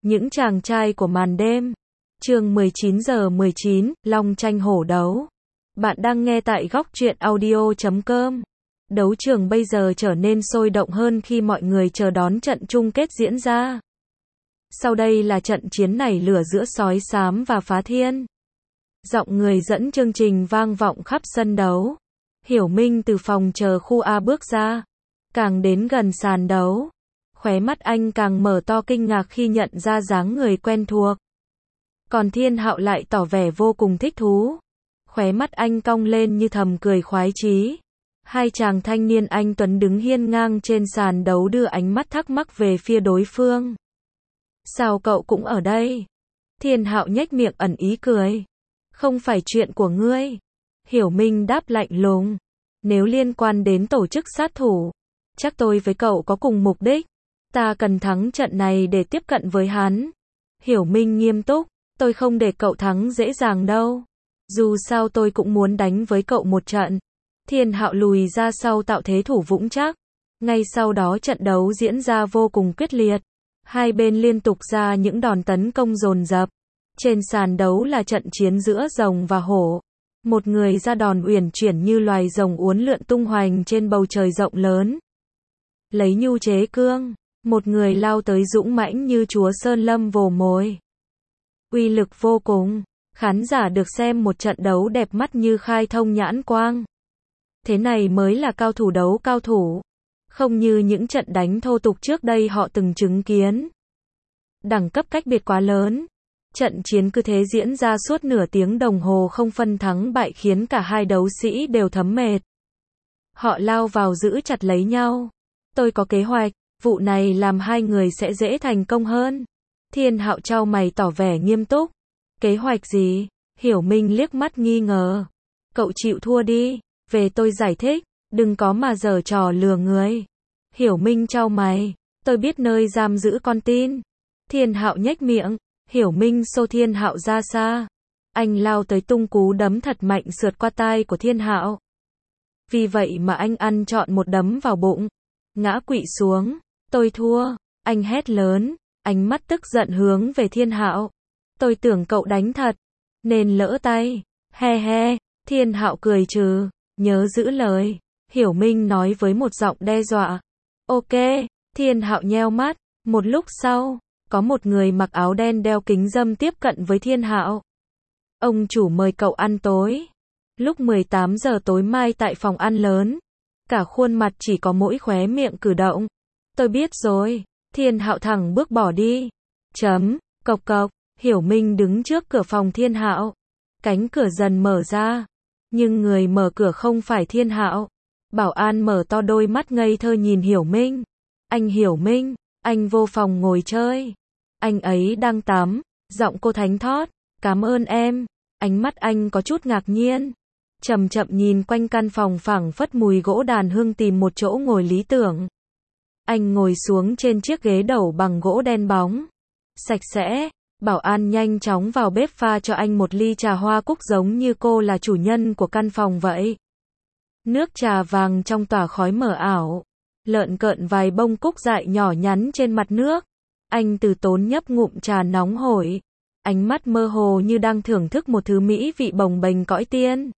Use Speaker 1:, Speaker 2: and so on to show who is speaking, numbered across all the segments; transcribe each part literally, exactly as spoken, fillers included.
Speaker 1: Những chàng trai của màn đêm. Chương mười chín giờ mười chín, Long tranh hổ đấu. Bạn đang nghe tại góc truyện audio chấm com. Đấu trường bây giờ trở nên sôi động hơn khi mọi người chờ đón trận chung kết diễn ra. Sau đây là trận chiến nảy lửa giữa sói xám và phá thiên. Giọng người dẫn chương trình vang vọng khắp sân đấu. Hiểu Minh từ phòng chờ khu A bước ra. Càng đến gần sàn đấu, khóe mắt anh càng mở to kinh ngạc khi nhận ra dáng người quen thuộc. Còn Thiên Hạo lại tỏ vẻ vô cùng thích thú. Khóe mắt anh cong lên như thầm cười khoái chí. Hai chàng thanh niên anh tuấn đứng hiên ngang trên sàn đấu đưa ánh mắt thắc mắc về phía đối phương. Sao cậu cũng ở đây? Thiên Hạo nhếch miệng ẩn ý cười. Không phải chuyện của ngươi. Hiểu Minh đáp lạnh lùng. Nếu liên quan đến tổ chức sát thủ, chắc tôi với cậu có cùng mục đích. Ta cần thắng trận này để tiếp cận với hắn. Hiểu Minh nghiêm túc. Tôi không để cậu thắng dễ dàng đâu. Dù sao tôi cũng muốn đánh với cậu một trận. Thiên Hạo lùi ra sau tạo thế thủ vững chắc. Ngay sau đó trận đấu diễn ra vô cùng quyết liệt. Hai bên liên tục ra những đòn tấn công dồn dập. Trên sàn đấu là trận chiến giữa rồng và hổ. Một người ra đòn uyển chuyển như loài rồng uốn lượn tung hoành trên bầu trời rộng lớn. Lấy nhu chế cương. Một người lao tới dũng mãnh như chúa Sơn Lâm vồ mồi. Uy lực vô cùng. Khán giả được xem một trận đấu đẹp mắt như khai thông nhãn quang. Thế này mới là cao thủ đấu cao thủ. Không như những trận đánh thô tục trước đây họ từng chứng kiến. Đẳng cấp cách biệt quá lớn. Trận chiến cứ thế diễn ra suốt nửa tiếng đồng hồ không phân thắng bại khiến cả hai đấu sĩ đều thấm mệt. Họ lao vào giữ chặt lấy nhau. Tôi có kế hoạch, vụ này làm hai người sẽ dễ thành công hơn. Thiên Hạo chau mày tỏ vẻ nghiêm túc. Kế hoạch gì? Hiểu Minh liếc mắt nghi ngờ. Cậu chịu thua đi, về tôi giải thích, đừng có mà giở trò lừa người. Hiểu Minh chau mày, tôi biết nơi giam giữ con tin. Thiên Hạo nhếch miệng. Hiểu Minh xô Thiên Hạo ra xa. Anh lao tới tung cú đấm thật mạnh sượt qua tai của Thiên Hạo. Vì vậy mà anh ăn trọn một đấm vào bụng. Ngã quỵ xuống. Tôi thua. Anh hét lớn. Ánh mắt tức giận hướng về Thiên Hạo. Tôi tưởng cậu đánh thật. Nên lỡ tay. He he. Thiên Hạo cười trừ. Nhớ giữ lời. Hiểu Minh nói với một giọng đe dọa. Ok. Thiên Hạo nheo mắt. Một lúc sau, có một người mặc áo đen đeo kính râm tiếp cận với Thiên Hạo. Ông chủ mời cậu ăn tối. Lúc mười tám giờ tối mai tại phòng ăn lớn. Cả khuôn mặt chỉ có mỗi khóe miệng cử động. Tôi biết rồi. Thiên Hạo thẳng bước bỏ đi. Chấm. Cộc cộc. Hiểu Minh đứng trước cửa phòng Thiên Hạo. Cánh cửa dần mở ra. Nhưng người mở cửa không phải Thiên Hạo. Bảo an mở to đôi mắt ngây thơ nhìn Hiểu Minh. Anh Hiểu Minh. Anh vô phòng ngồi chơi. Anh ấy đang tắm. Giọng cô thánh thót. Cảm ơn em. Ánh mắt anh có chút ngạc nhiên. Chậm chậm nhìn quanh căn phòng phảng phất mùi gỗ đàn hương tìm một chỗ ngồi lý tưởng. Anh ngồi xuống trên chiếc ghế đầu bằng gỗ đen bóng. Sạch sẽ. Bảo an nhanh chóng vào bếp pha cho anh một ly trà hoa cúc giống như cô là chủ nhân của căn phòng vậy. Nước trà vàng trong tỏa khói mờ ảo. Lợn cợn vài bông cúc dại nhỏ nhắn trên mặt nước. Anh từ tốn nhấp ngụm trà nóng hổi. Ánh mắt mơ hồ như đang thưởng thức một thứ mỹ vị bồng bềnh cõi tiên.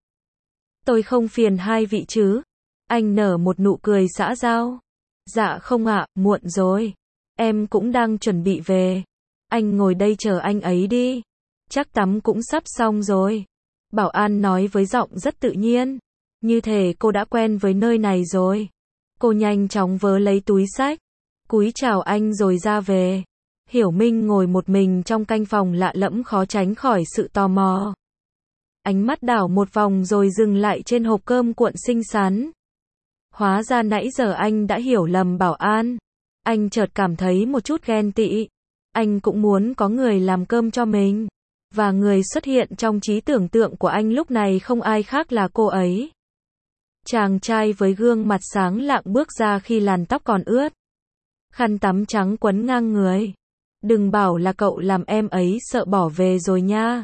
Speaker 1: Tôi không phiền hai vị chứ? Anh nở một nụ cười xã giao. Dạ không ạ, muộn rồi. Em cũng đang chuẩn bị về. Anh ngồi đây chờ anh ấy đi. Chắc tắm cũng sắp xong rồi. Bảo an nói với giọng rất tự nhiên. Như thể cô đã quen với nơi này rồi. Cô nhanh chóng vớ lấy túi xách. Cúi chào anh rồi ra về. Hiểu Minh ngồi một mình trong căn phòng lạ lẫm khó tránh khỏi sự tò mò. Ánh mắt đảo một vòng rồi dừng lại trên hộp cơm cuộn xinh xắn. Hóa ra nãy giờ anh đã hiểu lầm bảo an. Anh chợt cảm thấy một chút ghen tị. Anh cũng muốn có người làm cơm cho mình. Và người xuất hiện trong trí tưởng tượng của anh lúc này không ai khác là cô ấy. Chàng trai với gương mặt sáng lạng bước ra khi làn tóc còn ướt. Khăn tắm trắng quấn ngang người. Đừng bảo là cậu làm em ấy sợ bỏ về rồi nha.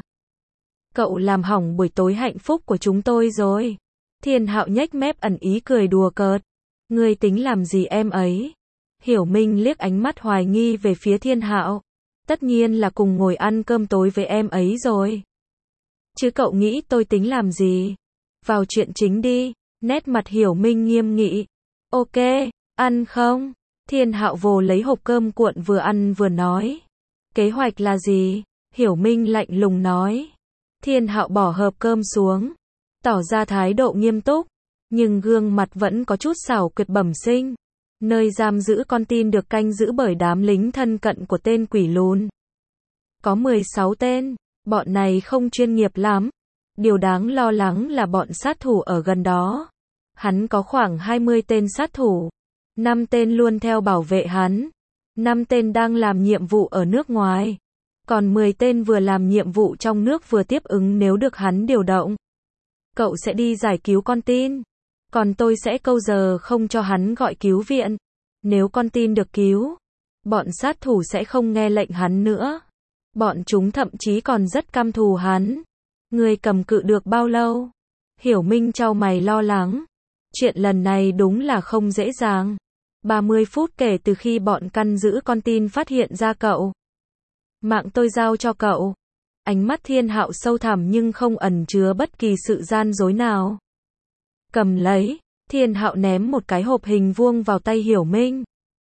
Speaker 1: Cậu làm hỏng buổi tối hạnh phúc của chúng tôi rồi. Thiên Hạo nhếch mép ẩn ý cười đùa cợt. Ngươi tính làm gì em ấy? Hiểu Minh liếc ánh mắt hoài nghi về phía Thiên Hạo. Tất nhiên là cùng ngồi ăn cơm tối với em ấy rồi. Chứ cậu nghĩ tôi tính làm gì? Vào chuyện chính đi. Nét mặt Hiểu Minh nghiêm nghị. Ok, ăn không? Thiên Hạo vồ lấy hộp cơm cuộn vừa ăn vừa nói. Kế hoạch là gì? Hiểu Minh lạnh lùng nói. Thiên Hạo bỏ hộp cơm xuống, tỏ ra thái độ nghiêm túc, nhưng gương mặt vẫn có chút xảo quyệt bẩm sinh. Nơi giam giữ con tin được canh giữ bởi đám lính thân cận của tên quỷ lùn. Có mười sáu tên, bọn này không chuyên nghiệp lắm. Điều đáng lo lắng là bọn sát thủ ở gần đó. Hắn có khoảng hai mươi tên sát thủ. năm tên luôn theo bảo vệ hắn. năm tên đang làm nhiệm vụ ở nước ngoài. Còn mười tên vừa làm nhiệm vụ trong nước vừa tiếp ứng nếu được hắn điều động. Cậu sẽ đi giải cứu con tin. Còn tôi sẽ câu giờ không cho hắn gọi cứu viện. Nếu con tin được cứu, bọn sát thủ sẽ không nghe lệnh hắn nữa. Bọn chúng thậm chí còn rất căm thù hắn. Người cầm cự được bao lâu? Hiểu Minh chau mày lo lắng. Chuyện lần này đúng là không dễ dàng. ba mươi phút kể từ khi bọn căn giữ con tin phát hiện ra cậu. Mạng tôi giao cho cậu. Ánh mắt Thiên Hạo sâu thẳm nhưng không ẩn chứa bất kỳ sự gian dối nào. Cầm lấy. Thiên Hạo ném một cái hộp hình vuông vào tay Hiểu Minh.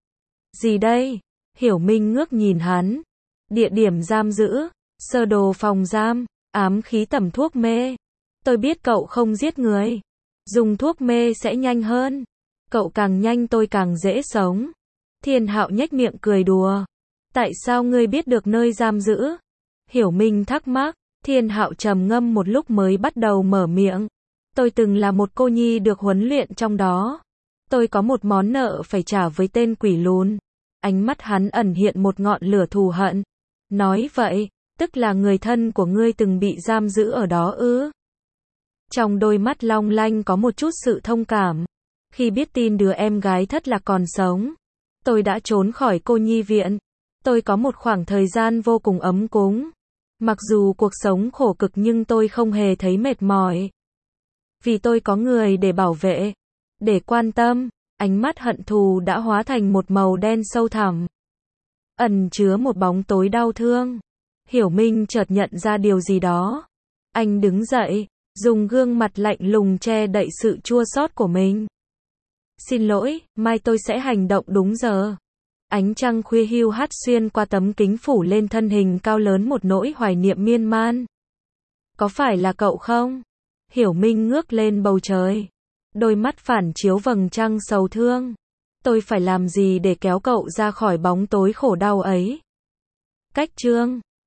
Speaker 1: Gì đây? Hiểu Minh ngước nhìn hắn. Địa điểm giam giữ, sơ đồ phòng giam, ám khí tẩm thuốc mê. Tôi biết cậu không giết người. Dùng thuốc mê sẽ nhanh hơn. Cậu càng nhanh tôi càng dễ sống. Thiên Hạo nhếch miệng cười đùa. Tại sao ngươi biết được nơi giam giữ? Hiểu Minh thắc mắc. Thiên Hạo trầm ngâm một lúc mới bắt đầu mở miệng. Tôi từng là một cô nhi được huấn luyện trong đó. Tôi có một món nợ phải trả với tên quỷ lùn. Ánh mắt hắn ẩn hiện một ngọn lửa thù hận. Nói vậy, tức là người thân của ngươi từng bị giam giữ ở đó ư? Trong đôi mắt long lanh có một chút sự thông cảm. Khi biết tin đứa em gái thất lạc còn sống, tôi đã trốn khỏi cô nhi viện. Tôi có một khoảng thời gian vô cùng ấm cúng. Mặc dù cuộc sống khổ cực nhưng tôi không hề thấy mệt mỏi. Vì tôi có người để bảo vệ, để quan tâm. Ánh mắt hận thù đã hóa thành một màu đen sâu thẳm, ẩn chứa một bóng tối đau thương. Hiểu Minh chợt nhận ra điều gì đó. Anh đứng dậy, dùng gương mặt lạnh lùng che đậy sự chua xót của mình. Xin lỗi, mai tôi sẽ hành động đúng giờ. Ánh trăng khuya hiu hắt xuyên qua tấm kính phủ lên thân hình cao lớn một nỗi hoài niệm miên man. Có phải là cậu không? Hiểu Minh ngước lên bầu trời. Đôi mắt phản chiếu vầng trăng sầu thương. Tôi phải làm gì để kéo cậu ra khỏi bóng tối khổ đau ấy? Cách chương